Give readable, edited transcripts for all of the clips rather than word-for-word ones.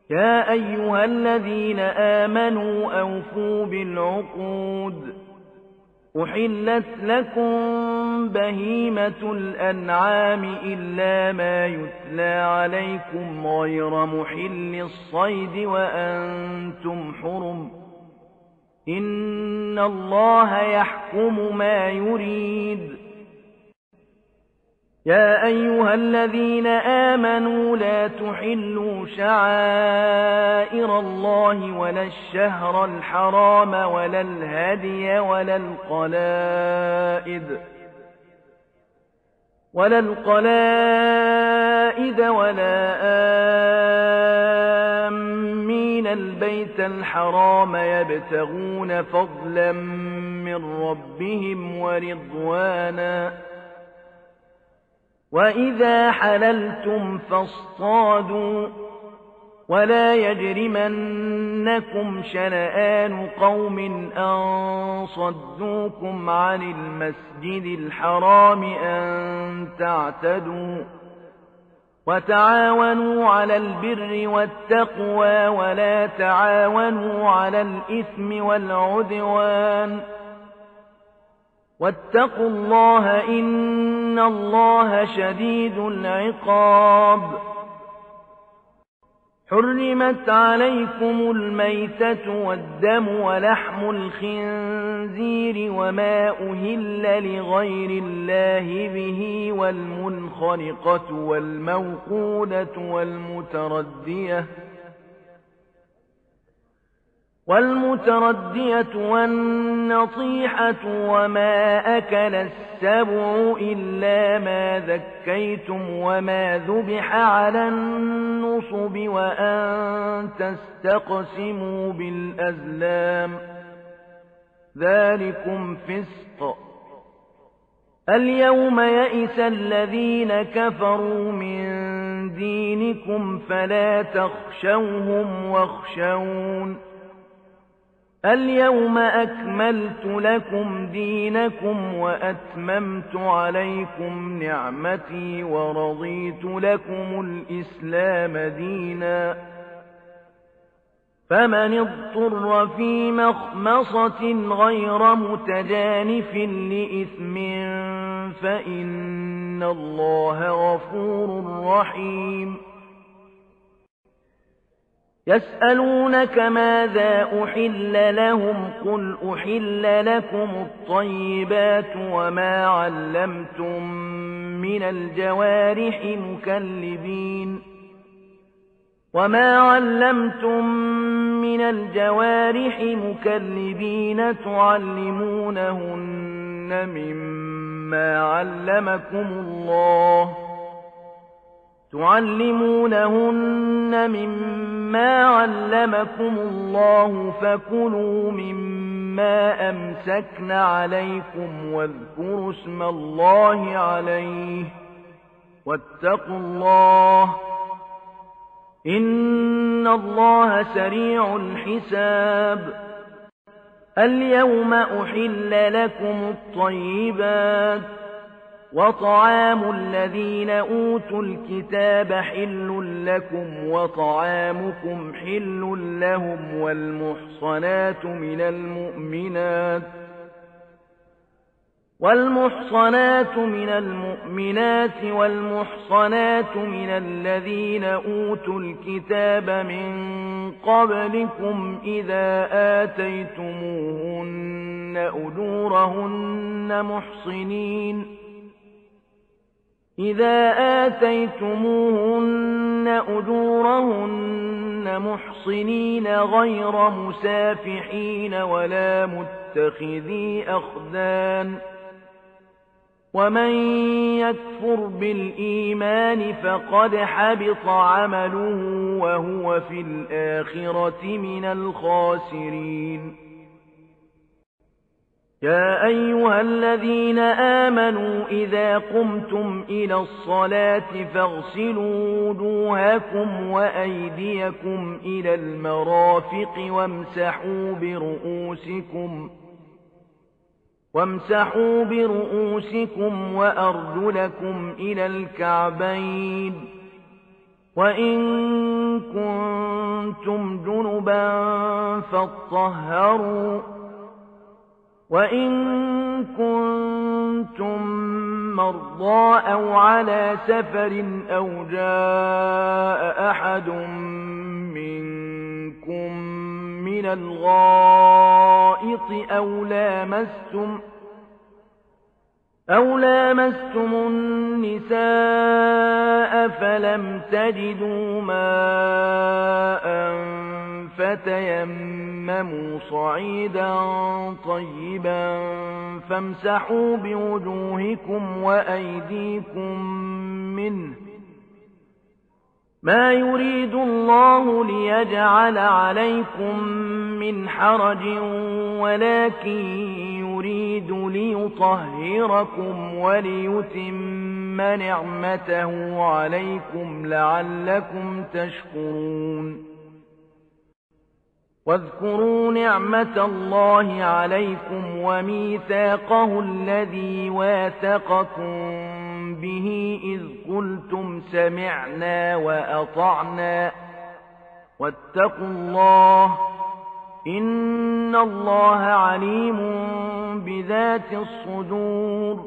يا أيها الذين آمنوا أوفوا بالعقود أحلت لكم بهيمة الأنعام إلا ما يتلى عليكم غير محل الصيد وأنتم حرم إن الله يحكم ما يريد يا أيها الذين آمنوا لا تحلوا شعائر الله ولا الشهر الحرام ولا الهدي ولا القلائد ولا آمين البيت الحرام يبتغون فضلا من ربهم ورضوانا وإذا حللتم فاصطادوا ولا يجرمنكم شنآن قوم أن صدوكم عن المسجد الحرام أن تعتدوا وتعاونوا على البر والتقوى ولا تعاونوا على الإثم والعدوان واتقوا الله إن الله شديد العقاب حرمت عليكم الميتة والدم ولحم الخنزير وما أهل لغير الله به والمنخنقة والموقودة والمتردية والنطيحة وما أكل السبع إلا ما ذكيتم وما ذبح على النصب وأن تستقسموا بالأزلام ذلكم فسق اليوم يئس الذين كفروا من دينكم فلا تخشوهم واخشون اليوم أكملت لكم دينكم وأتممت عليكم نعمتي ورضيت لكم الإسلام دينا فمن اضطر في مخمصة غير متجانف لإثم فإن الله غفور رحيم يسألونك ماذا أحل لهم قل أحل لكم الطيبات وما علمتم من الجوارح مكلبين تعلمونهن مما علمكم الله فكلوا مما أمسكن عليكم واذكروا اسم الله عليه واتقوا الله إن الله سريع الحساب اليوم أحل لكم الطيبات وطعام الذين أوتوا الكتاب حل لكم وطعامكم حل لهم والمحصنات من المؤمنات والمحصنات من الذين أوتوا الكتاب من قبلكم إذا آتيتموهن أجورهن محصنين غير مسافحين ولا متخذي أخدان ومن يكفر بالإيمان فقد حبط عمله وهو في الآخرة من الخاسرين يا أيها الذين آمنوا إذا قمتم إلى الصلاة فاغسلوا وجوهكم وأيديكم إلى المرافق وامسحوا برؤوسكم وأرجلكم إلى الكعبين وإن كنتم كنتم جنبا فاطهروا وإن كنتم مرضى أو على سفر أو جاء أحد منكم من الغائط أو لامستم النساء فلم تجدوا ماء فتيمموا صعيدا طيبا فامسحوا بوجوهكم وأيديكم منه ما يريد الله ليجعل عليكم من حرج ولكن يريد ليطهركم وليتم نعمته عليكم لعلكم تشكرون واذكروا نعمة الله عليكم وميثاقه الذي واثقكم به إذ قلتم سمعنا وأطعنا واتقوا الله إن الله عليم بذات الصدور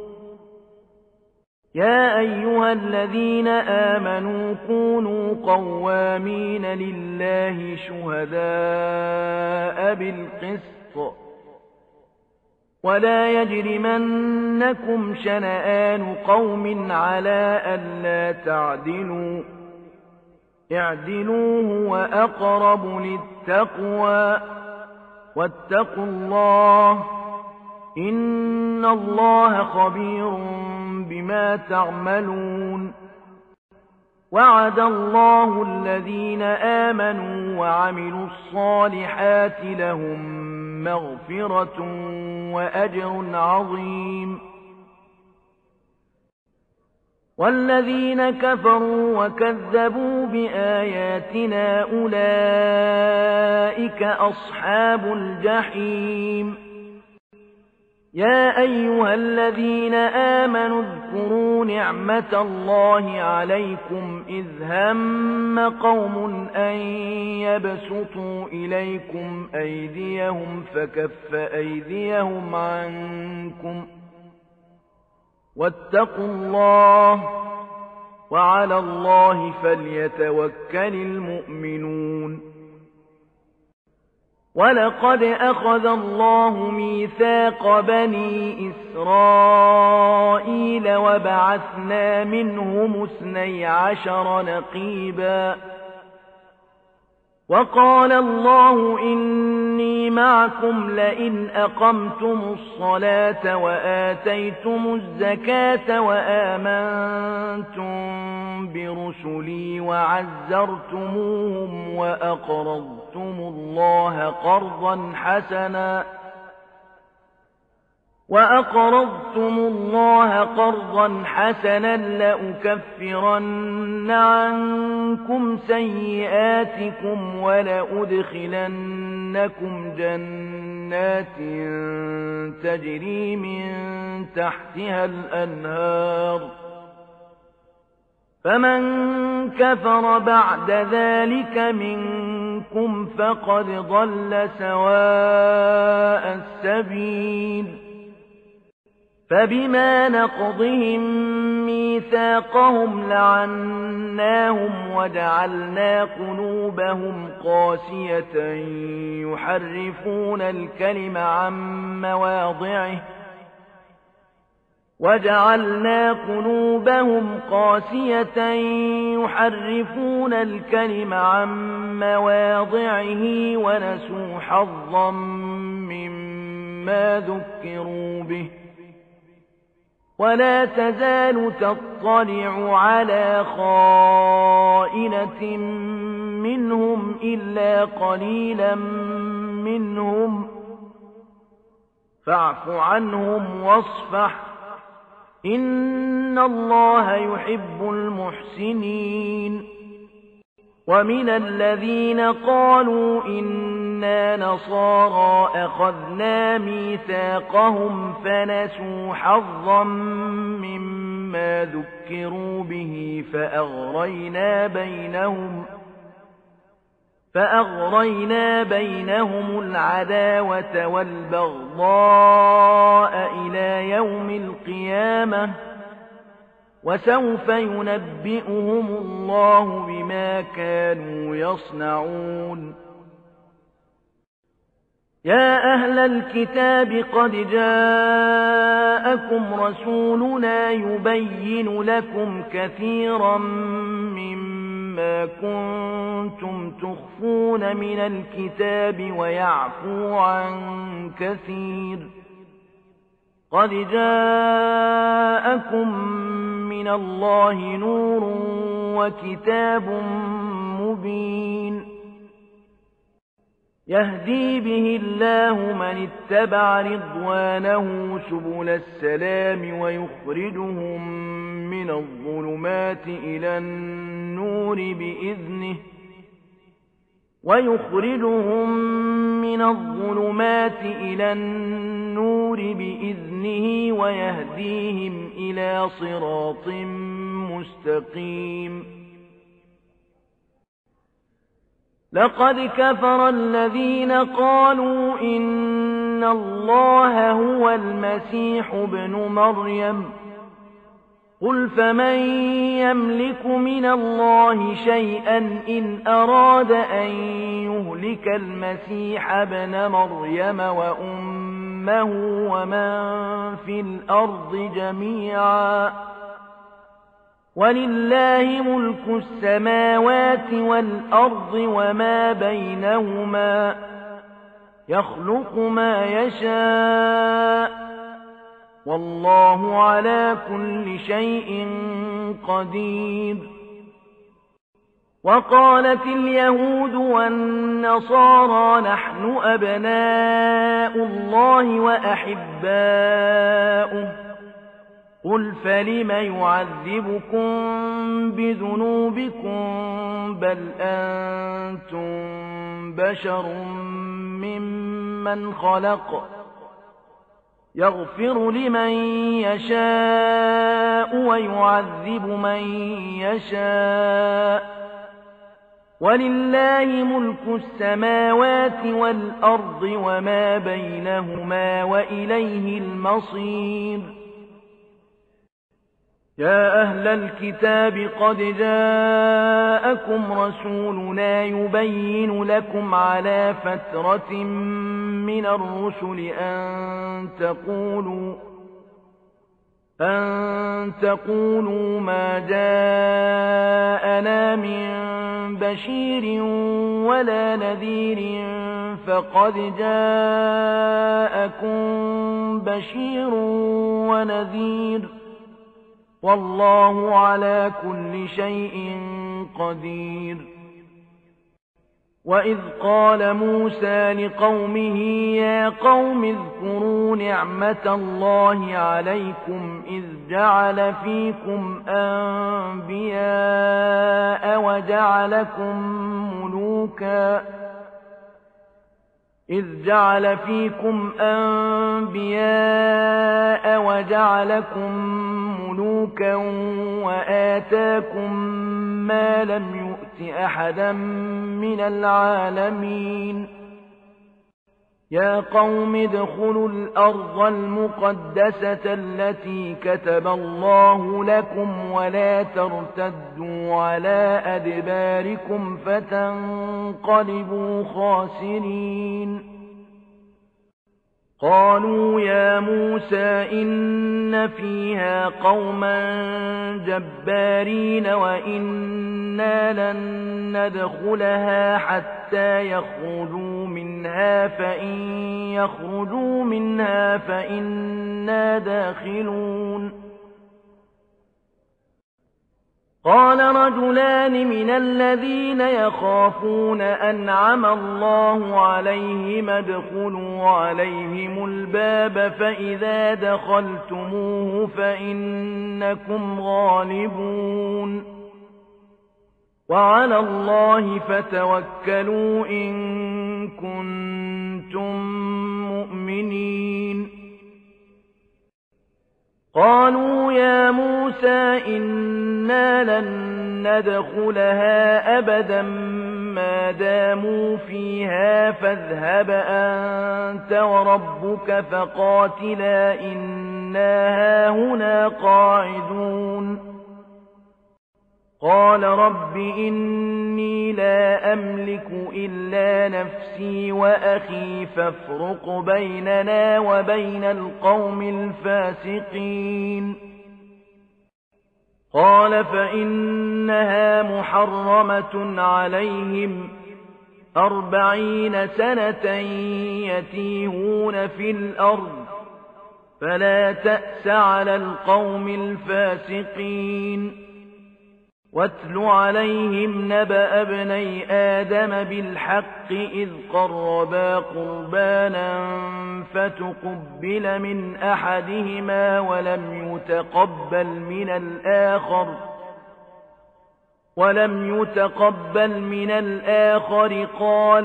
يا أيها الذين آمنوا كونوا قوامين لله شهداء بالقسط ولا يجرمنكم شنآن قوم على ألا تعدلوا اعدلوا هو أقرب للتقوى واتقوا الله إن الله خبير بما تعملون وعد الله الذين آمنوا وعملوا الصالحات لهم مغفرة وأجر عظيم والذين كفروا وكذبوا بآياتنا أولئك أصحاب الجحيم يا أيها الذين آمنوا اذكروا نعمة الله عليكم إذ هم قوم أن يبسطوا إليكم أيديهم فكف أيديهم عنكم واتقوا الله وعلى الله فليتوكل المؤمنون ولقد أخذ الله ميثاق بني إسرائيل وبعثنا منهم 12 نقيبا وقال الله إني معكم لئن أقمتم الصلاة وآتيتم الزكاة وآمنتم برسلي وعزرتموهم وأقرضتم الله قرضا حسنا لأكفرن عنكم سيئاتكم ولأدخلنكم جنات تجري من تحتها الأنهار فمن كفر بعد ذلك منكم فقد ضل سواء السبيل فبما نقضهم ميثاقهم لعناهم وجعلنا قلوبهم قاسية يحرفون الكلم عن مواضعه ونسوا حظا مما ذكروا به ولا تزال تطلع على خائنة منهم إلا قليلا منهم فاعف عنهم واصفح إن الله يحب المحسنين ومن الذين قالوا إنا نصارى أخذنا ميثاقهم فنسوا حظا مما ذكروا به فأغرينا بينهم العداوة والبغضاء إلى يوم القيامة وسوف ينبئهم الله بما كانوا يصنعون يا أهل الكتاب قد جاءكم رسولنا يبين لكم كثيرا مما كنتم تخفون من الكتاب ويعفو عن كثير قد جاءكم من الله نور وكتاب مبين يهدي به الله من اتبع رضوانه سبل السلام ويخرجهم من الظلمات إلى النور بإذنه ويهديهم إلى صراط مستقيم لقد كفر الذين قالوا إن الله هو المسيح ابن مريم قل فمن يملك من الله شيئا إن أراد أن يهلك المسيح ابن مريم وأمه ومن في الأرض جميعا ولله ملك السماوات والأرض وما بينهما يخلق ما يشاء والله على كل شيء قدير وقالت اليهود والنصارى نحن أبناء الله وأحباؤه قل فلم يعذبكم بذنوبكم بل أنتم بشر ممن خلق يغفر لمن يشاء ويعذب من يشاء ولله ملك السماوات والأرض وما بينهما وإليه المصير يا أهل الكتاب قد جاءكم رسولنا يبين لكم على فترة من الرسل أن تقولوا ما جاءنا من بشير ولا نذير فقد جاءكم بشير ونذير والله على كل شيء قدير وإذ قال موسى لقومه يا قوم اذكروا نعمة الله عليكم إذ جعل فيكم أنبياء وجعلكم ملوكا وآتاكم ما لم يؤت أحدا من العالمين يا قوم ادخلوا الأرض المقدسة التي كتب الله لكم ولا ترتدوا على أدباركم فتنقلبوا خاسرين قالوا يا موسى إن فيها قوما جبارين وإنا لن ندخلها حتى يخرجوا منها فإن يخرجوا منها فإنا داخلون قال رجلان من الذين يخافون أنعم الله عليهم ادخلوا عليهم الباب فإذا دخلتموه فإنكم غالبون وعلى الله فتوكلوا إن كنتم مؤمنين قالوا يا موسى إنا لن ندخلها أبدا ما داموا فيها فاذهب أنت وربك فقاتلا إنا هاهنا قاعدون قال رب إني لا أملك إلا نفسي وأخي فافرق بيننا وبين القوم الفاسقين قال فإنها محرمة عليهم 40 سنة يتيهون في الأرض فلا تأس على القوم الفاسقين واتل عليهم نبأ ابني آدم بالحق إذ قربا قربانا فتقبل من أحدهما ولم يتقبل من الآخر قال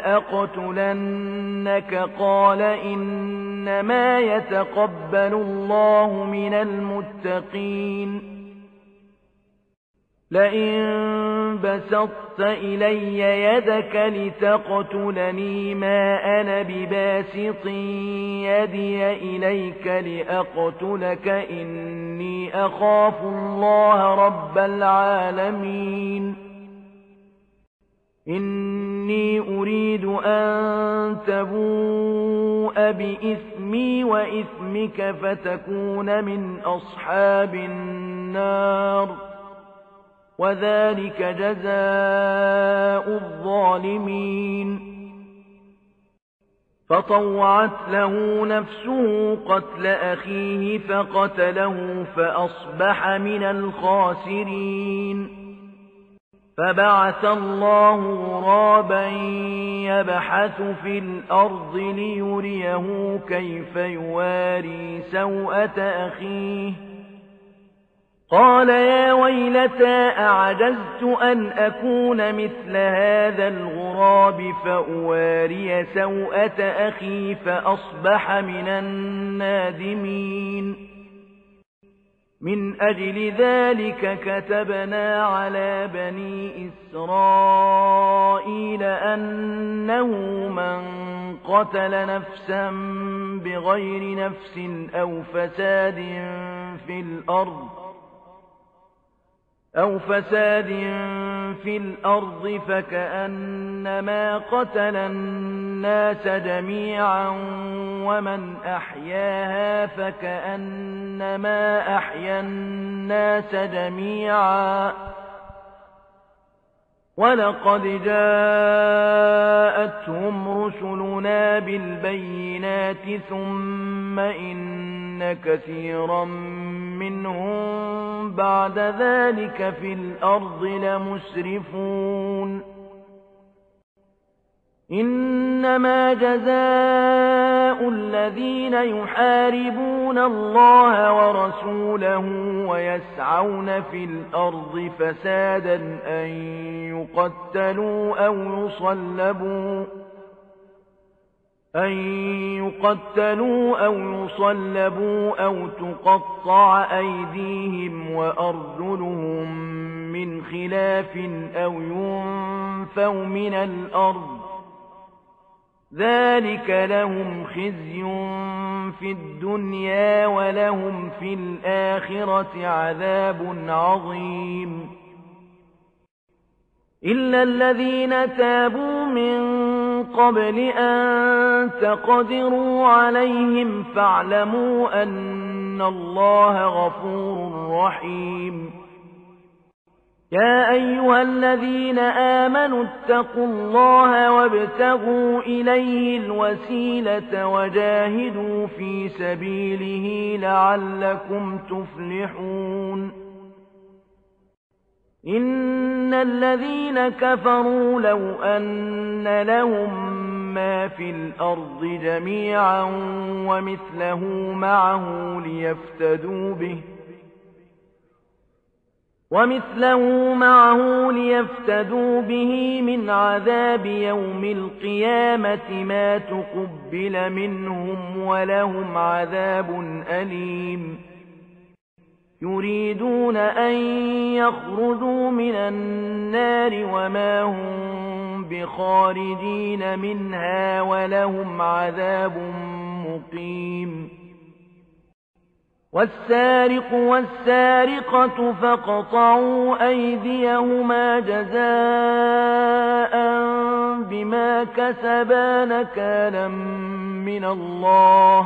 لأقتلنك قال إنما يتقبل الله من المتقين لئن بسطت إلي يدك لتقتلني ما أنا بباسط يدي إليك لأقتلك إني أخاف الله رب العالمين إني أريد أن تبوء بإثمي وإثمك فتكون من أصحاب النار وذلك جزاء الظالمين فطوعت له نفسه قتل أخيه فقتله فأصبح من الخاسرين فبعث الله غرابا يبحث في الأرض ليريه كيف يواري سوءة أخيه قال يا ويلتى أعجزت أن أكون مثل هذا الغراب فأواري سوءة أخي فأصبح من النادمين من أجل ذلك كتبنا على بني إسرائيل أنه من قتل نفسا بغير نفس أو فساد في الأرض فكأنما قتل الناس جميعا ومن أحياها فكأنما أحيا الناس جميعا ولقد جاءتهم رسلنا بالبينات ثم إن كثيرا منهم بعد ذلك في الأرض لمسرفون إنما جزاء الذين يحاربون الله ورسوله ويسعون في الأرض فسادا أن يقتلوا أو يصلبوا أو تقطع أيديهم وأرجلهم من خلاف أو ينفوا من الأرض ذلك لهم خزي في الدنيا ولهم في الآخرة عذاب عظيم إلا الذين تابوا من قبل أن تقدروا عليهم فاعلموا أن الله غفور رحيم يا أيها الذين آمنوا اتقوا الله وابتغوا إليه الوسيلة وجاهدوا في سبيله لعلكم تفلحون إن الذين كفروا لو أن لهم ما في الأرض جميعا ومثله معه ليفتدوا به من عذاب يوم القيامة ما تقبل منهم ولهم عذاب أليم يريدون أن يخرجوا من النار وما هم بخارجين منها ولهم عذاب مقيم والسارق والسارقة فاقطعوا أيديهما جزاء بما كسبا نكالا من الله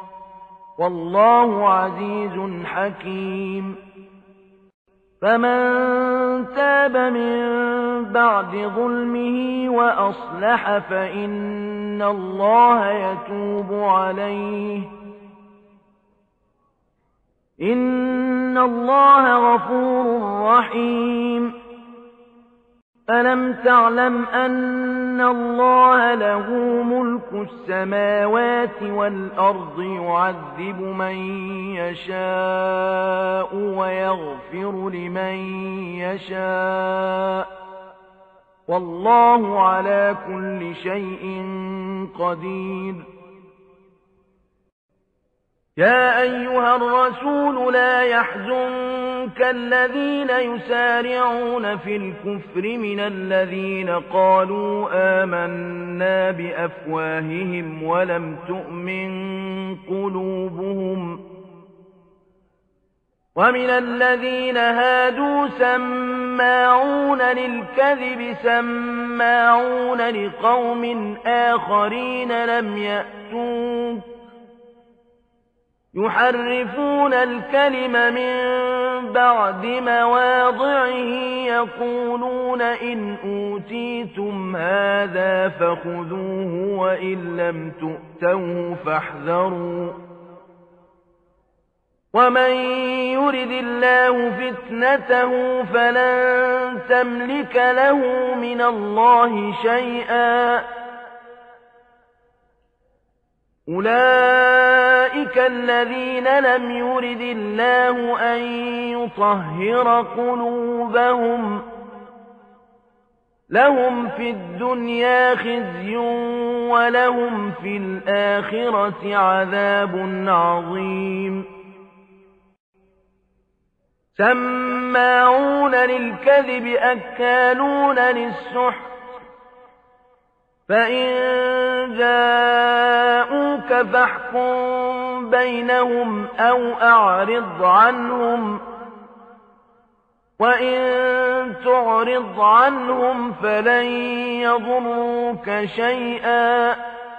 والله عزيز حكيم فمن تاب من بعد ظلمه وأصلح فإن الله يتوب عليه إن الله غفور رحيم ألم تعلم أن الله له ملك السماوات والأرض يعذب من يشاء ويغفر لمن يشاء والله على كل شيء قدير يا أيها الرسول لا يحزنك الذين يسارعون في الكفر من الذين قالوا آمنا بأفواههم ولم تؤمن قلوبهم ومن الذين هادوا سماعون للكذب سماعون لقوم آخرين لم يأتوك يحرفون الكلم من بعد مواضعه يقولون إن أوتيتم هذا فخذوه وإن لم تؤتوه فاحذروا ومن يرد الله فتنته فلن تملك له من الله شيئا أولئك الذين لم يرد الله أن يطهر قلوبهم لهم في الدنيا خزي ولهم في الآخرة عذاب عظيم سماعون للكذب أكالون للسحت فإن جاءوك فاحكم بينهم أو أعرض عنهم وإن تعرض عنهم فلن يضروك شيئا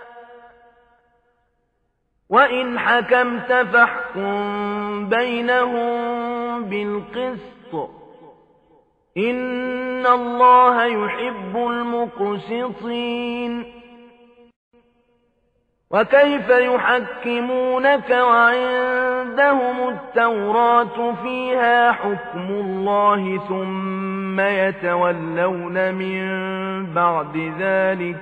وإن حكمت فاحكم بينهم بالقسط إن الله يحب المقسطين وكيف يحكمونك وعندهم التوراة فيها حكم الله ثم يتولون من بعد ذلك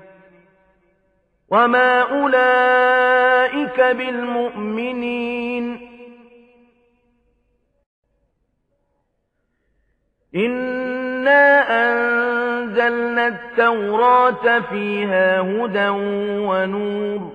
وما أولئك بالمؤمنين إنا أنزلنا التوراة فيها هدى ونور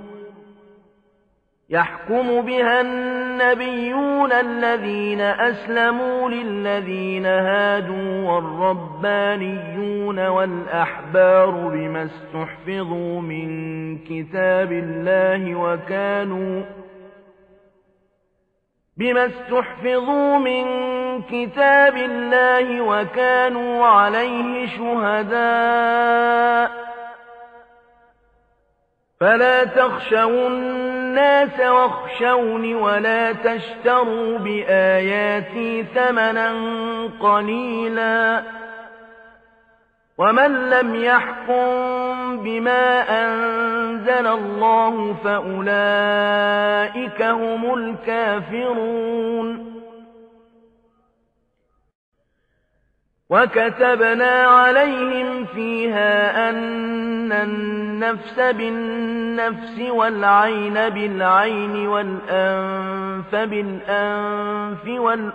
يحكم بها النبيون الذين أسلموا للذين هادوا والربانيون والأحبار بما استحفظوا من كتاب الله وكانوا عليه شهداء فلا تخشوا الناس واخشوني ولا تشتروا بآياتي ثمنا قليلا ومن لم يحكم بما أنزل الله فأولئك هم الكافرون وكتبنا عليهم فيها أن النفس بالنفس والعين بالعين والأنف بالأنف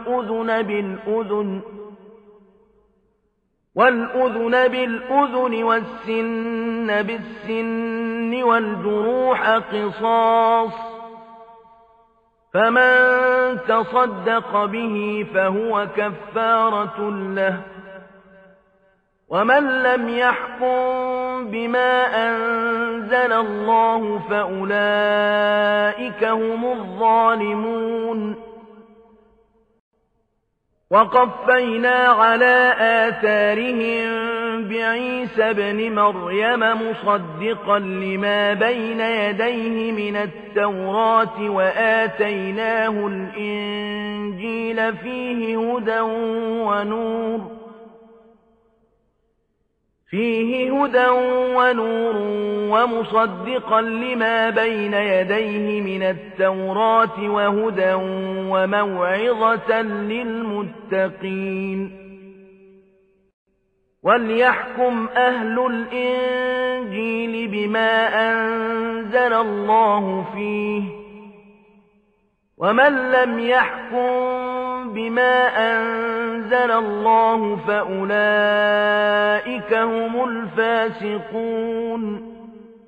والأذن بالأذن والسن بالسن والجروح قصاص فمن تصدق به فهو كفارة له. ومن لم يحكم بما أنزل الله فأولئك هم الظالمون. وقفينا على آثارهم بعيسى ابن مريم مصدقا لما بين يديه من التوراة وآتيناه الإنجيل فيه هدى ونور ومصدقا لما بين يديه من التوراة وهدى وموعظة للمتقين. وليحكم أهل الإنجيل بما أنزل الله فيه، ومن لم يحكم بما أنزل الله فأولئك هم الفاسقون.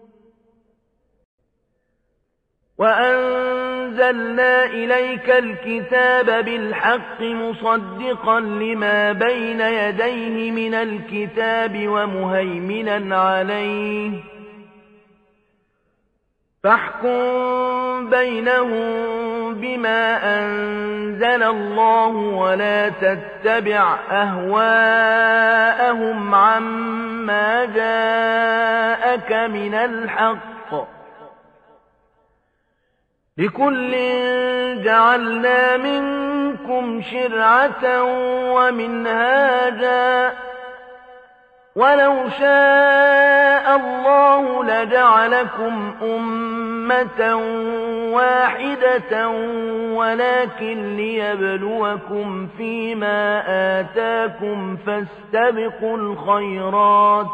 وأنزلنا إليك الكتاب بالحق مصدقا لما بين يديه من الكتاب ومهيمنا عليه، فاحكم بينهم بما أنزل الله ولا تتبع أهواءهم عما جاءك من الحق. لكل جعلنا منكم شرعة ومنهاجا، ولو شاء الله لجعلكم أمة واحدة ولكن ليبلوكم فيما آتاكم فاستبقوا الخيرات،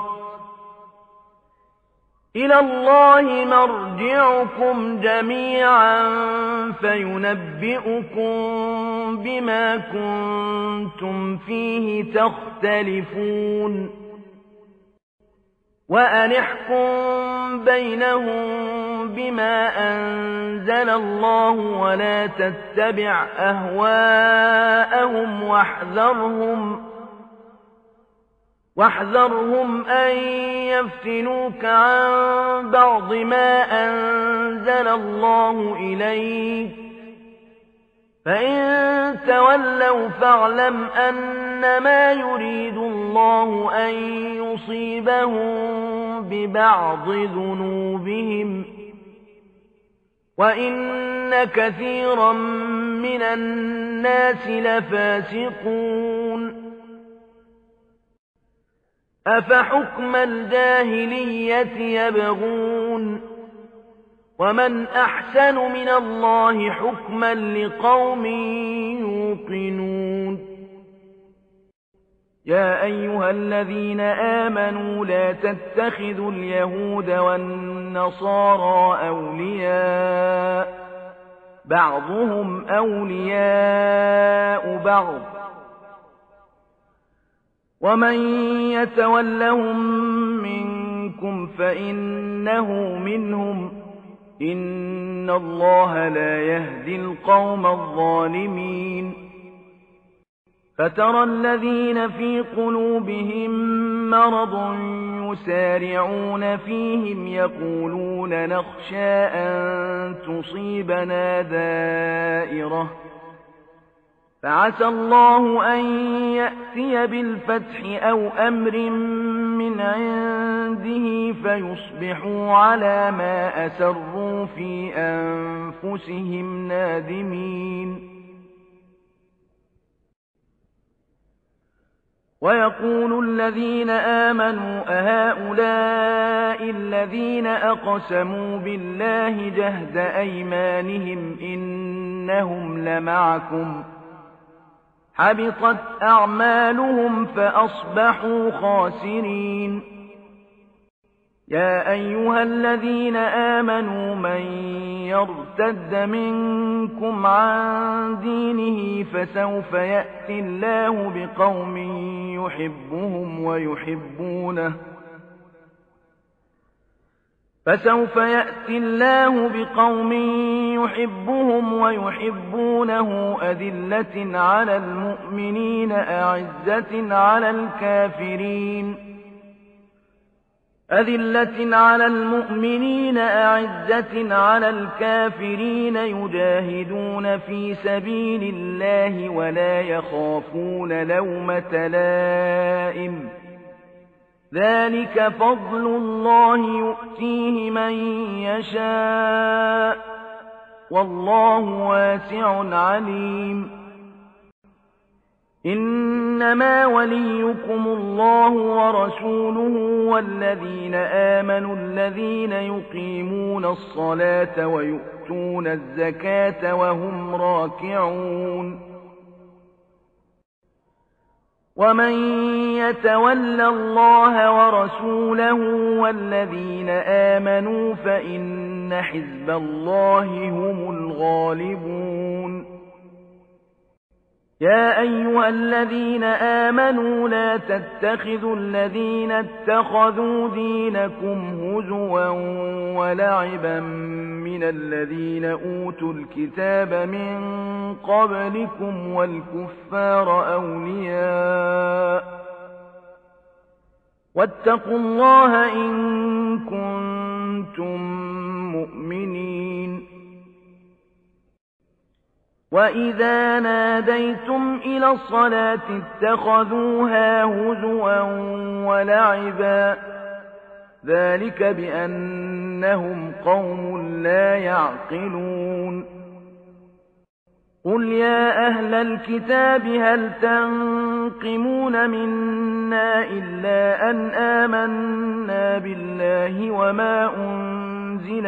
إلى الله مرجعكم جميعا فينبئكم بما كنتم فيه تختلفون. وأن احكم بينهم بما أنزل الله ولا تتبع أهواءهم واحذرهم أن يفتنوك عن بعض ما أنزل الله إليك، فإن تولوا فاعلم أنما يريد الله أن يصيبهم ببعض ذنوبهم، وإن كثيرا من الناس لفاسقون. أفحكم الجاهلية يبغون، ومن أحسن من الله حكما لقوم يوقنون. يا أيها الذين آمنوا لا تتخذوا اليهود والنصارى أولياء، بعضهم أولياء بعض، ومن يتولهم منكم فإنه منهم، إن الله لا يهدي القوم الظالمين. فترى الذين في قلوبهم مرض يسارعون فيهم يقولون نخشى أن تصيبنا دائرة، فعسى الله أن يأتي بالفتح أو أمر من عنده فيصبحوا على ما أسروا في أنفسهم نادمين. ويقول الذين آمنوا أهؤلاء الذين أقسموا بالله جهد أيمانهم إنهم لمعكم، حبطت أعمالهم فأصبحوا خاسرين. يا أيها الذين آمنوا من يرتد منكم عن دينه فسوف يأتي الله بقوم فسوف يأتي الله بقوم يحبهم ويحبونه أذلة على المؤمنين أعزة على الكافرين يجاهدون في سبيل الله ولا يخافون لومة لائم ذلك فضل الله يؤتيه من يشاء والله واسع عليم إنما وليكم الله ورسوله والذين آمنوا الذين يقيمون الصلاة ويؤتون الزكاة وهم راكعون ومن يتول الله ورسوله والذين آمنوا فإن حزب الله هم الغالبون يا أيها الذين آمنوا لا تتخذوا الذين اتخذوا دينكم هزوا ولعبا من الذين أوتوا الكتاب من قبلكم والكفار أولياء واتقوا الله إن كنتم مؤمنين وإذا ناديتم إلى الصلاة اتخذوها هزوا ولعبا ذلك بأنهم قوم لا يعقلون قل يا أهل الكتاب هل تنقمون منا إلا أن آمنا بالله وما أنزل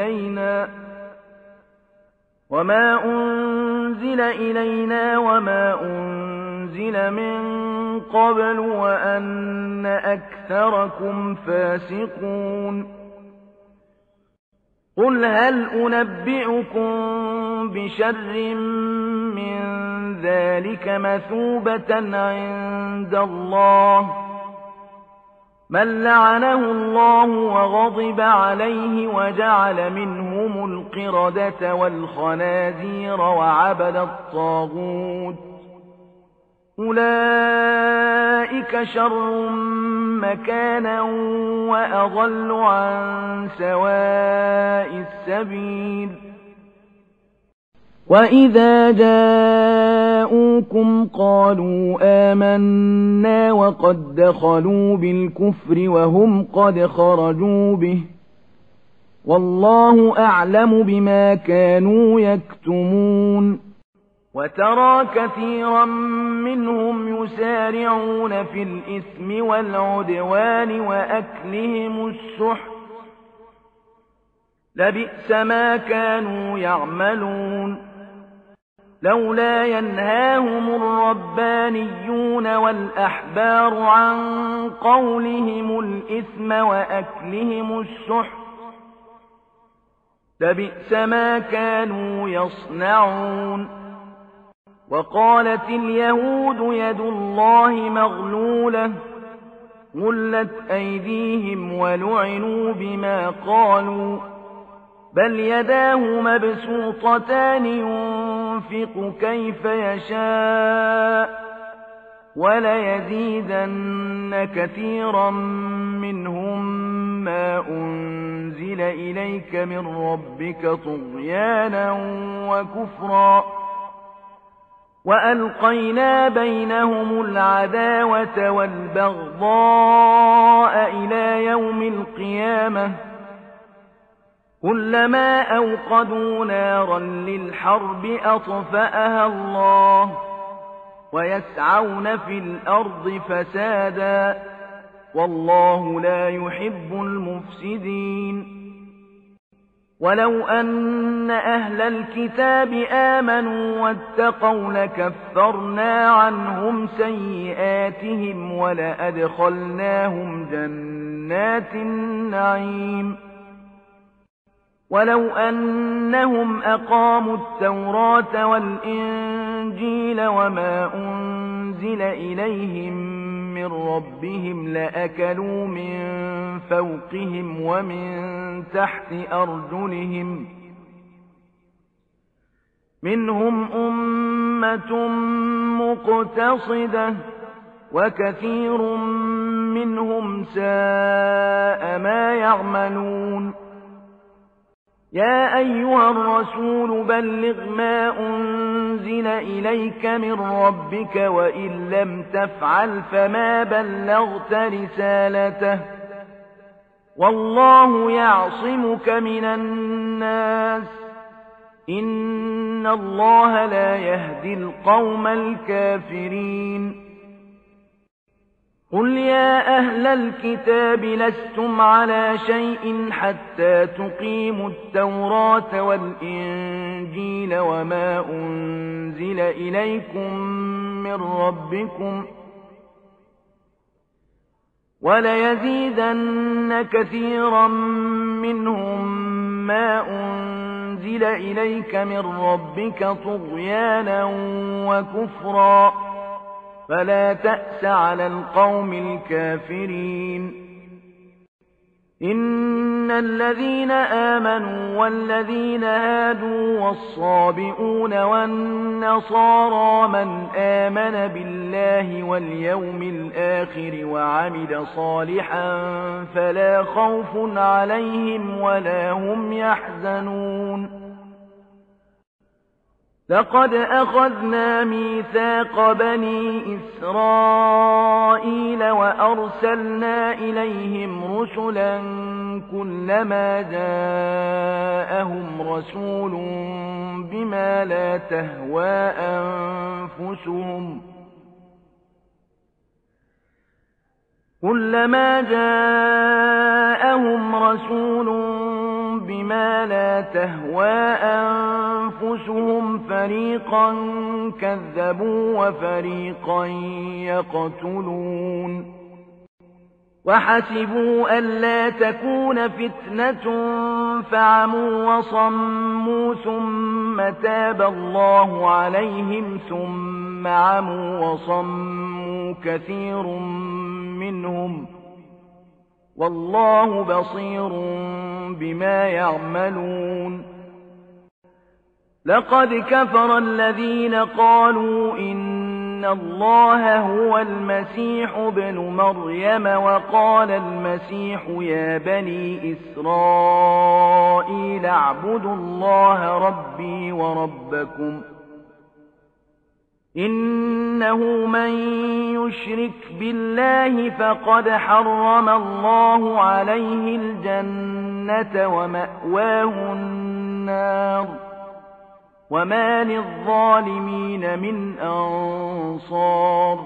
إلينا وما أنزل من قبل وأن أكثركم فاسقون قل هل أنبئكم بشر من ذلك مثوبة عند الله من لعنه الله وغضب عليه وجعل منهم القردة والخنازير وعبد الطاغوت أولئك شر مكانا وأضل عن سواء السبيل وإذا جاءوكم قالوا آمنا وقد دخلوا بالكفر وهم قد خرجوا به والله أعلم بما كانوا يكتمون وترى كثيرا منهم يسارعون في الإثم والعدوان وأكلهم السحت لبئس ما كانوا يعملون لولا ينهاهم الربانيون والأحبار عن قولهم الإثم وأكلهم السحت لبئس ما كانوا يصنعون وقالت اليهود يد الله مغلولة غلت أيديهم ولعنوا بما قالوا بل يداه مبسوطتان ينفق كيف يشاء وليزيدن كثيرا منهم ما أنزل إليك من ربك طغيانا وكفرا وألقينا بينهم العداوة والبغضاء إلى يوم القيامة كلما أوقدوا نارا للحرب أطفأها الله ويسعون في الأرض فسادا والله لا يحب المفسدين ولو أن أهل الكتاب آمنوا واتقوا لكفرنا عنهم سيئاتهم ولأدخلناهم جنات النعيم ولو أنهم أقاموا التوراة والإنجيل وما أنزل إليهم من من ربهم لأكلوا من فوقهم ومن تحت أرجلهم منهم أمة مقتصدة وكثير منهم ساء ما يعملون يا أيها الرسول بلغ ما أنزل إليك من ربك وإن لم تفعل فما بلغت رسالته والله يعصمك من الناس إن الله لا يهدي القوم الكافرين قل يا أهل الكتاب لستم على شيء حتى تقيموا التوراة والإنجيل وما أنزل إليكم من ربكم وليزيدن كثيرا منهم ما أنزل إليك من ربك طغيانا وكفرا فلا تأس على القوم الكافرين إن الذين آمنوا والذين هادوا والصابئون والنصارى من آمن بالله واليوم الآخر وعمل صالحا فلا خوف عليهم ولا هم يحزنون لقد أخذنا ميثاق بني إسرائيل وأرسلنا إليهم رسلا كلما جاءهم رسول بما لا تهوى أنفسهم بما لا تهوى أنفسهم فريقا كذبوا وفريقا يقتلون وحسبوا ألا تكون فتنة فعموا وصموا ثم تاب الله عليهم ثم عموا وصموا كثير منهم والله بصير بما يعملون لقد كفر الذين قالوا إن الله هو المسيح ابن مريم وقال المسيح يا بني إسرائيل اعبدوا الله ربي وربكم إنه من يشرك بالله فقد حرم الله عليه الجنة ومأواه النار وما للظالمين من أنصار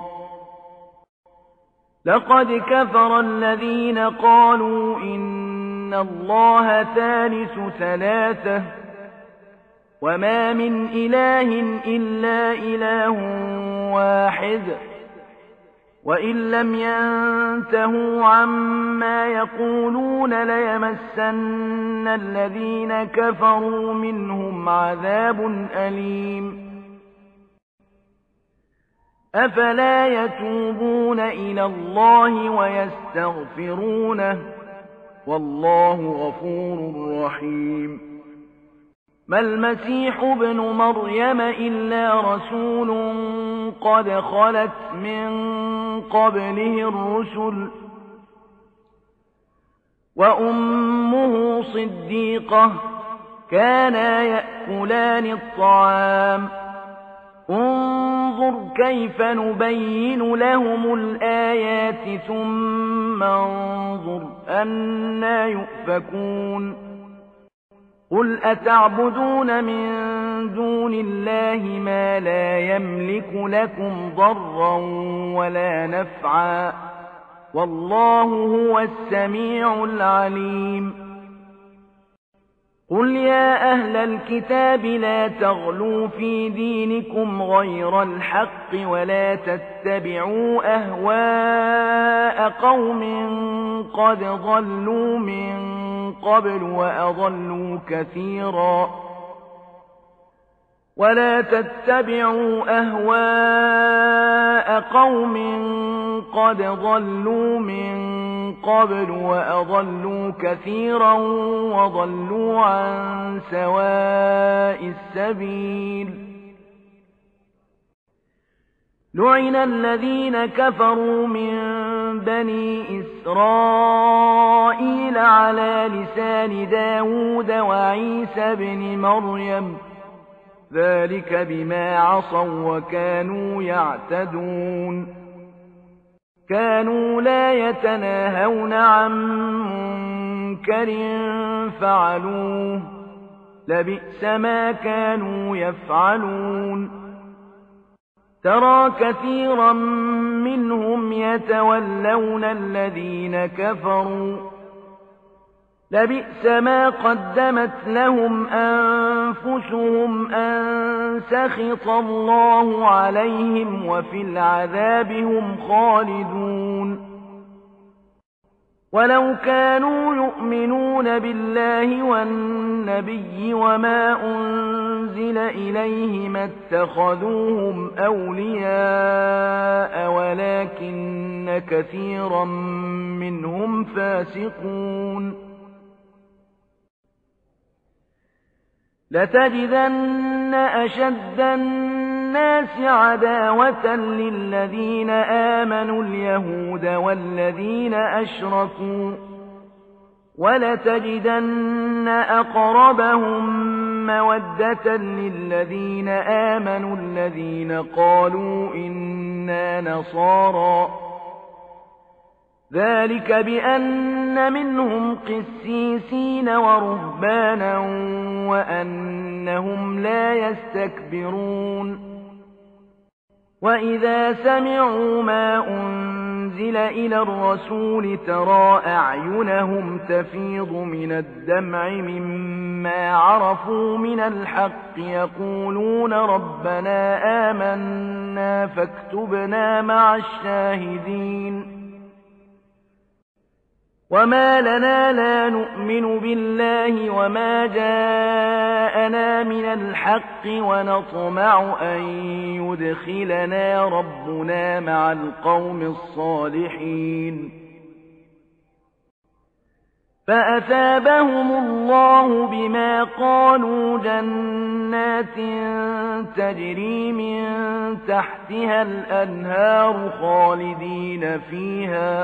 لقد كفر الذين قالوا إن الله ثالث ثلاثة وما من إله إلا إله واحد وإن لم ينتهوا عما يقولون ليمسن الذين كفروا منهم عذاب أليم أفلا يتوبون إلى الله ويستغفرونه والله غفور رحيم ما المسيح ابن مريم إلا رسول قد خلت من قبله الرسل وأمه صديقة كانا يأكلان الطعام انظر كيف نبين لهم الآيات ثم انظر أنى يؤفكون قل أتعبدون من دون الله ما لا يملك لكم ضرا ولا نفعا والله هو السميع العليم قل يا أهل الكتاب لا تغلوا في دينكم غير الحق ولا تتبعوا أهواء قوم قد ضلوا من قبل وأضلوا كثيرا ولا تتبعوا أهواء قوم قد ضلوا من قبل وأضلوا كثيرا وضلوا عن سواء السبيل لعن الذين كفروا من بني إسرائيل على لسان داود وعيسى بن مريم ذلك بما عصوا وكانوا يعتدون كانوا لا يتناهون عن منكر فعلوه لبئس ما كانوا يفعلون ترى كثيرا منهم يتولون الذين كفروا لبئس ما قدمت لهم أنفسهم أن سخط الله عليهم وفي العذاب هم خالدون ولو كانوا يؤمنون بالله والنبي وما أنزل إليه ما اتخذوهم أولياء ولكن كثيرا منهم فاسقون لتجدن أشد الناس عداوة للذين آمنوا اليهود والذين أشركوا ولتجدن أقربهم مودة للذين آمنوا الذين قالوا إنا نصارى ذلك بأن منهم قسيسين ورهبانا وأنهم لا يستكبرون وإذا سمعوا ما أنزل إلى الرسول ترى أعينهم تفيض من الدمع مما عرفوا من الحق يقولون ربنا آمنا فاكتبنا مع الشاهدين وما لنا لا نؤمن بالله وما جاءنا من الحق ونطمع أن يدخلنا ربنا مع القوم الصالحين فأثابهم الله بما قالوا جنات تجري من تحتها الأنهار خالدين فيها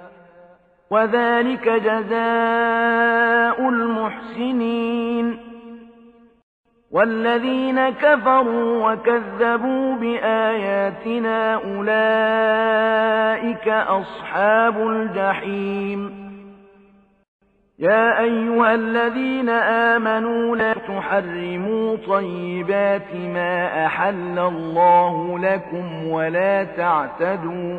وذلك جزاء المحسنين والذين كفروا وكذبوا بآياتنا أولئك أصحاب الجحيم يا أيها الذين آمنوا لا تحرموا طيبات ما أحل الله لكم ولا تعتدوا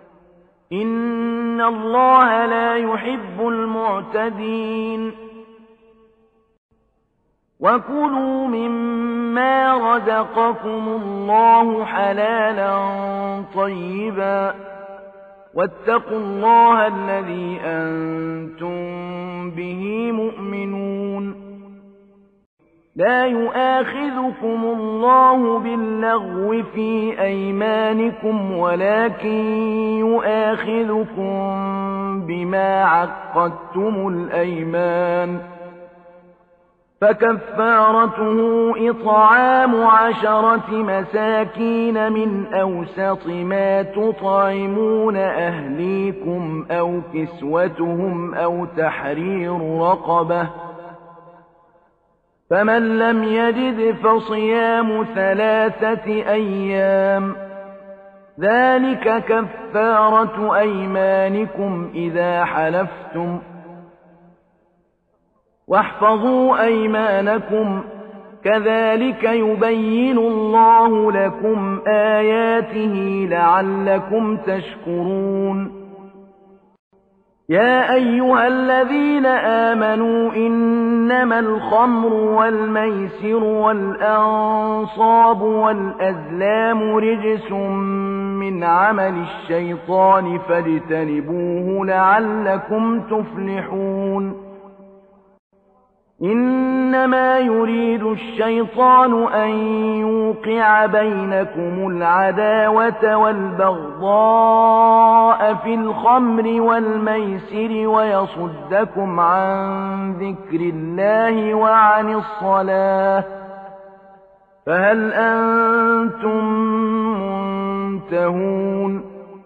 إن الله لا يحب المعتدين وكلوا مما رزقكم الله حلالا طيبا واتقوا الله الذي أنتم به مؤمنون لا يؤاخذكم الله باللغو في أيمانكم ولكن يؤاخذكم بما عقدتم الأيمان فكفارته إطعام 10 مساكين من أوسط ما تطعمون أهليكم أو كسوتهم أو تحرير رقبة فمن لم يجد فصيام 3 أيام ذلك كفارة أيمانكم إذا حلفتم واحفظوا أيمانكم كذلك يبين الله لكم آياته لعلكم تشكرون يا أيها الذين آمنوا إنما الخمر والميسر والأنصاب والأزلام رجس من عمل الشيطان فاجتنبوه لعلكم تفلحون إنما يريد الشيطان أن يوقع بينكم العداوة والبغضاء في الخمر والميسر ويصدكم عن ذكر الله وعن الصلاة فهل أنتم منتهون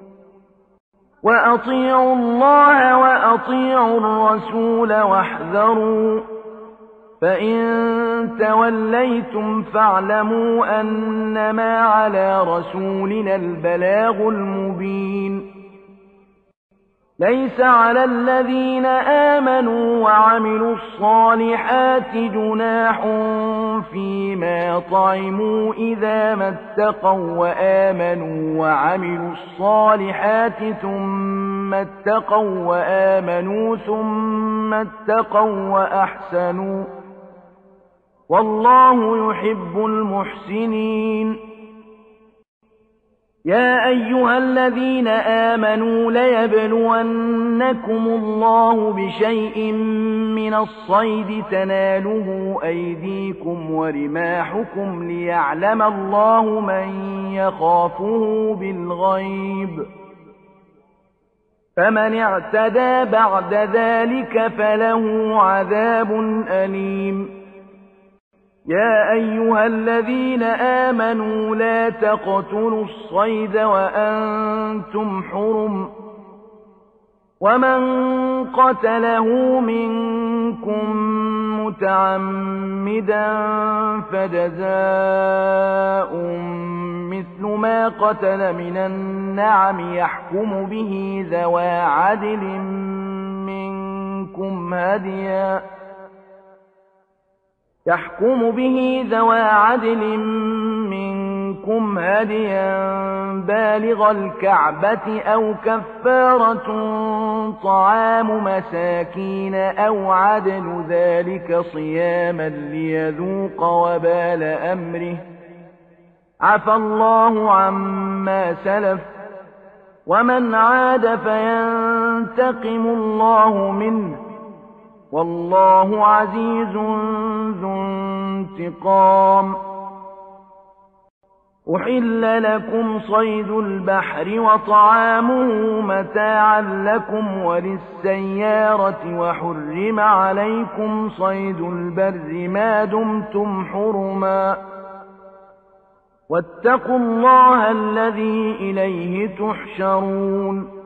وأطيعوا الله وأطيعوا الرسول واحذروا فإن توليتم فاعلموا أنما على رسولنا البلاغ المبين ليس على الذين آمنوا وعملوا الصالحات جناح فيما طعموا إذا ما اتقوا وآمنوا وعملوا الصالحات ثم اتقوا وآمنوا ثم اتقوا وأحسنوا والله يحب المحسنين يا أيها الذين آمنوا ليبلونكم الله بشيء من الصيد تناله أيديكم ورماحكم ليعلم الله من يخافه بالغيب فمن اعتدى بعد ذلك فله عذاب أليم يا أيها الذين آمنوا لا تقتلوا الصيد وأنتم حرم ومن قتله منكم متعمدا فجزاء مثل ما قتل من النعم يحكم به ذوى عدل منكم هديا بالغ الكعبة أو كفارة طعام مساكين أو عدل ذلك صياما ليذوق وبال أمره عفى الله عما سلف ومن عاد فينتقم الله منه والله عزيز ذو انتقام أحل لكم صيد البحر وطعامه متاعا لكم وللسيارة وحرم عليكم صيد البر ما دمتم حرما واتقوا الله الذي إليه تحشرون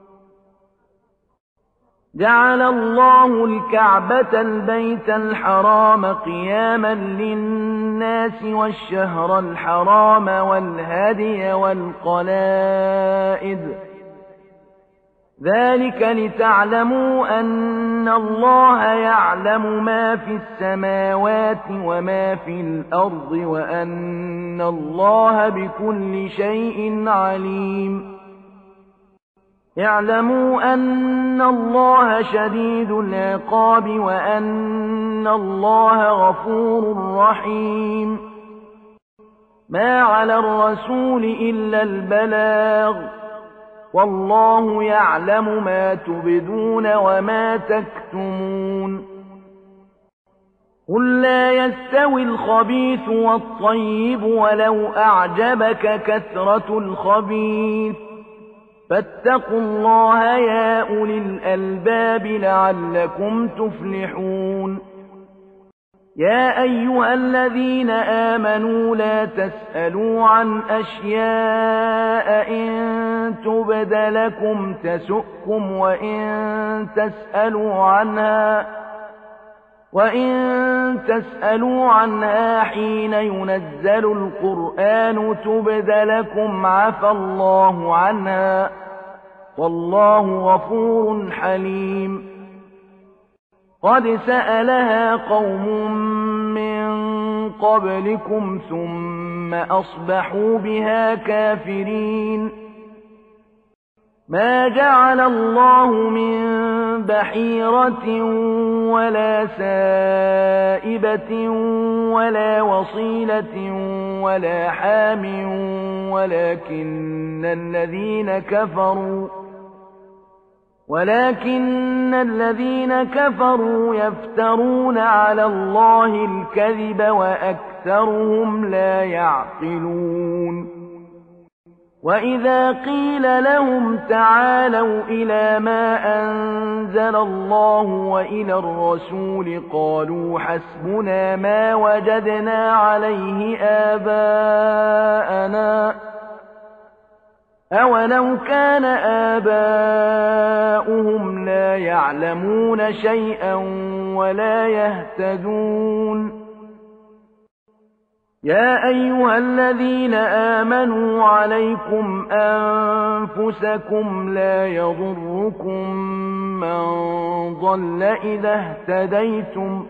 جعل الله الكعبة البيت الحرام قياما للناس والشهر الحرام والهدي والقلائد ذلك لتعلموا أن الله يعلم ما في السماوات وما في الأرض وأن الله بكل شيء عليم اعلموا أن الله شديد العقاب وأن الله غفور رحيم ما على الرسول إلا البلاغ والله يعلم ما تبدون وما تكتمون قل لا يستوي الخبيث والطيب ولو أعجبك كثرة الخبيث فاتقوا الله يا أولي الألباب لعلكم تفلحون يا أيها الذين آمنوا لا تسألوا عن أشياء إن تبد لكم تسؤكم وإن تسألوا عنها حين ينزل القرآن تبد لكم عفى الله عنها والله غفور حليم قد سألها قوم من قبلكم ثم أصبحوا بها كافرين ما جعل الله من بحيرة ولا سائبة ولا وصيلة ولا حام ولكن الذين كفروا يفترون على الله الكذب وأكثرهم لا يعقلون وإذا قيل لهم تعالوا إلى ما أنزل الله وإلى الرسول قالوا حسبنا ما وجدنا عليه آباءنا أولو كان آباؤهم لا يعلمون شيئا ولا يهتدون يا أيها الذين آمنوا عليكم أنفسكم لا يضركم من ضل إذا اهتديتم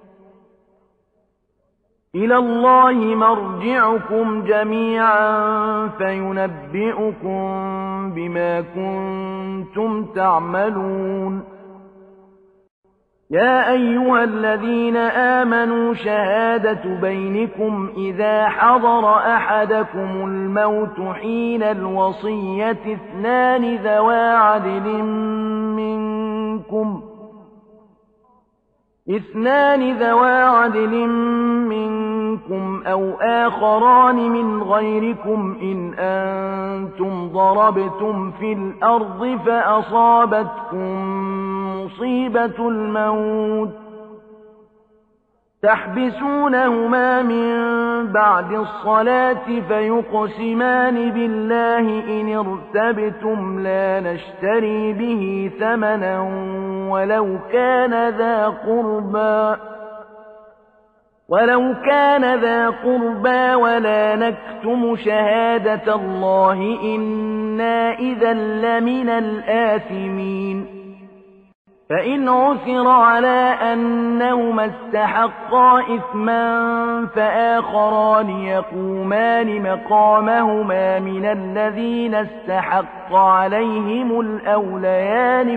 إلى الله مرجعكم جميعا فينبئكم بما كنتم تعملون يا أيها الذين آمنوا شهادة بينكم إذا حضر أحدكم الموت حين الوصية اثنان ذوى عدل منكم أو آخران من غيركم إن أنتم ضربتم في الأرض فأصابتكم مصيبة الموت تحبسونهما من بعد الصلاة فيقسمان بالله إن ارتبتم لا نشتري به ثمنا ولو كان ذا قربى ولا نكتم شهادة الله إنا إذا لمن الآثمين فإن عثر على أنهما استحقا إثما فآخران يقومان مقامهما من الذين استحق عليهم الأوليان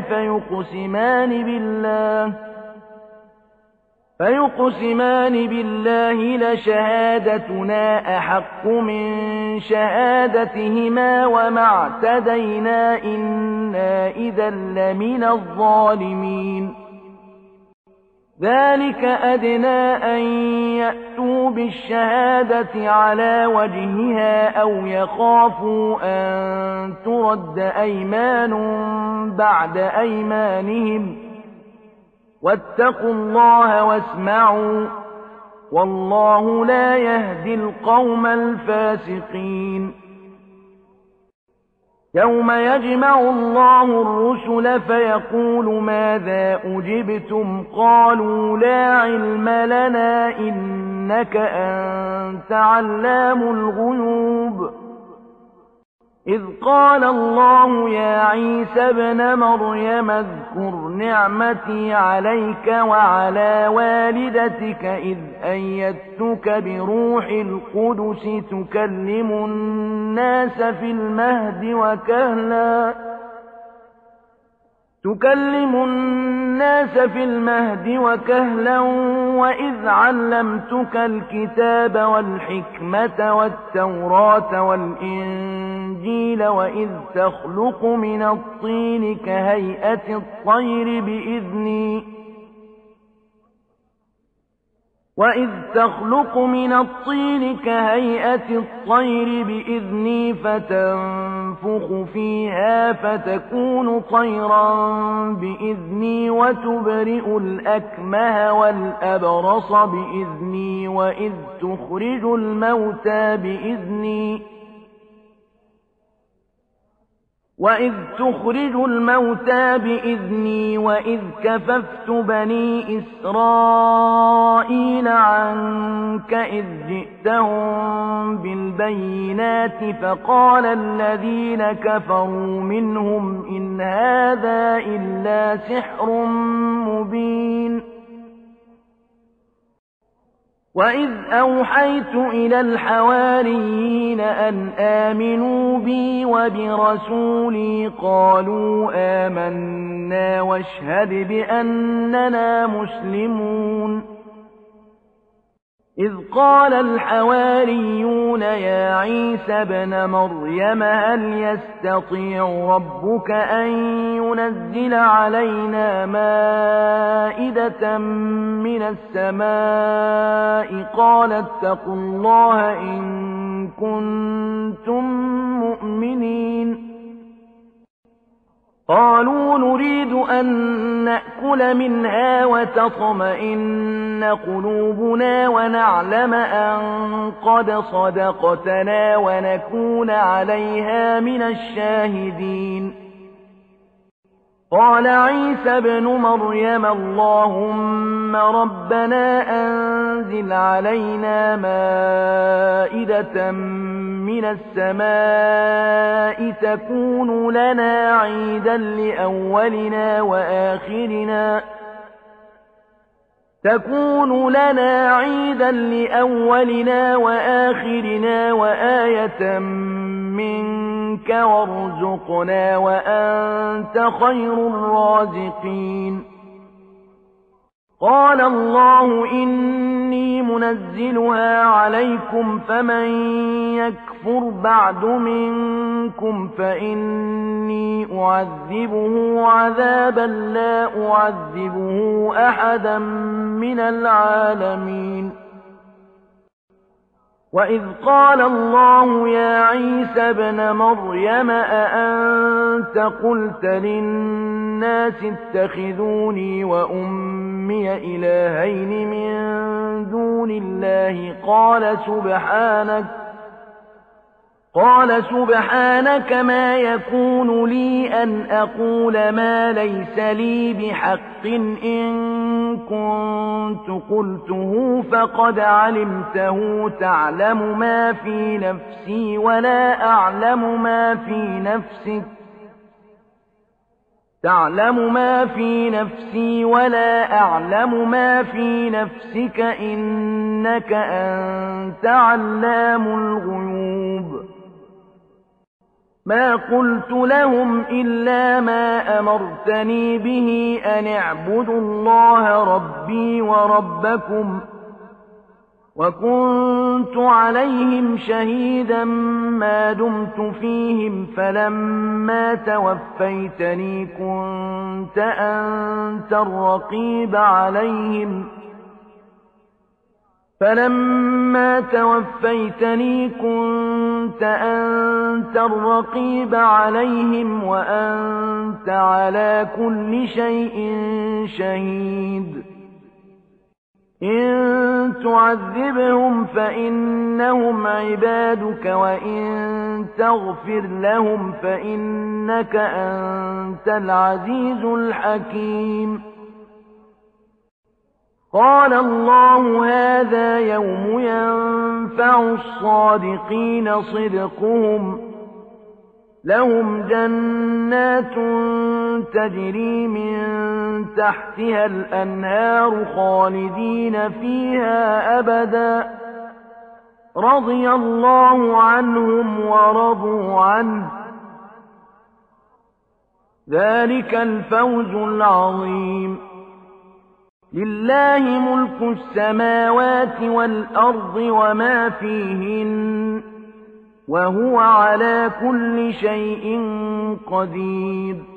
فيقسمان بالله لشهادتنا أحق من شهادتهما وما اعتدينا إنا إذا لمن الظالمين ذلك أدنى أن يأتوا بالشهادة على وجهها أو يخافوا أن ترد أيمان بعد أيمانهم واتقوا الله واسمعوا والله لا يهدي القوم الفاسقين يوم يجمع الله الرسل فيقول ماذا أجبتم قالوا لا علم لنا إنك أنت علام الغيوب إذ قال الله يا عيسى ابن مريم اذكر نعمتي عليك وعلى والدتك إذ أيدتك بروح القدس تكلم الناس في المهد وكهلا وإذ علمتك الكتاب والحكمة والتوراة والإنجيل وإذ تخلق من الطين كهيئة الطير بإذني فتنفخ فيها فتكون طيرا بإذني وتبرئ الأكمه والأبرص بإذني وإذ تخرج الموتى بإذني وإذ كففت بني إسرائيل عنك إذ جئتهم بالبينات فقال الذين كفروا منهم إن هذا إلا سحر مبين وإذ أوحيت إلى الحواريين أن آمنوا بي وبرسولي قالوا آمنا واشهد بأننا مسلمون إذ قال الحواريون يا عيسى ابن مريم هل يستطيع ربك أن ينزل علينا مائدة من السماء قال اتقوا الله إن كنتم مؤمنين قالوا نريد أن نأكل منها وتطمئن قلوبنا ونعلم أن قد صدقتنا ونكون عليها من الشاهدين قال عيسى ابن مريم اللهم ربنا أنزل علينا مائدة من السماء تكون لنا عيدا لأولنا وآخرنا وآية منك وارزقنا وأنت خير الرازقين قال الله إني منزلها عليكم فمن يكفر بعد منكم فإني أعذبه عذابا لا أعذبه أحدا من العالمين وإذ قال الله يا عيسى ابن مريم أأنت قلت للناس اتخذوني وأمي إلهين من دون الله قال سبحانك ما يكون لي أن أقول ما ليس لي بحق إن كنت قلته فقد علمته تعلم ما في نفسي ولا أعلم ما في نفسك تعلم ما في نفسي ولا أعلم ما في نفسك إنك أنت علام الغيوب ما قلت لهم إلا ما أمرتني به أن اعبدوا الله ربي وربكم وكنت عليهم شهيدا ما دمت فيهم فلما توفيتني كنت أنت الرقيب عليهم وأنت على كل شيء شهيد إن تعذبهم فإنهم عبادك وإن تغفر لهم فإنك أنت العزيز الحكيم قال الله هذا يوم ينفع الصادقين صدقهم لهم جنات تجري من تحتها الأنهار خالدين فيها أبدا رضي الله عنهم ورضوا عنه ذلك الفوز العظيم لله ملك السماوات والأرض وما فيهن وهو على كل شيء قدير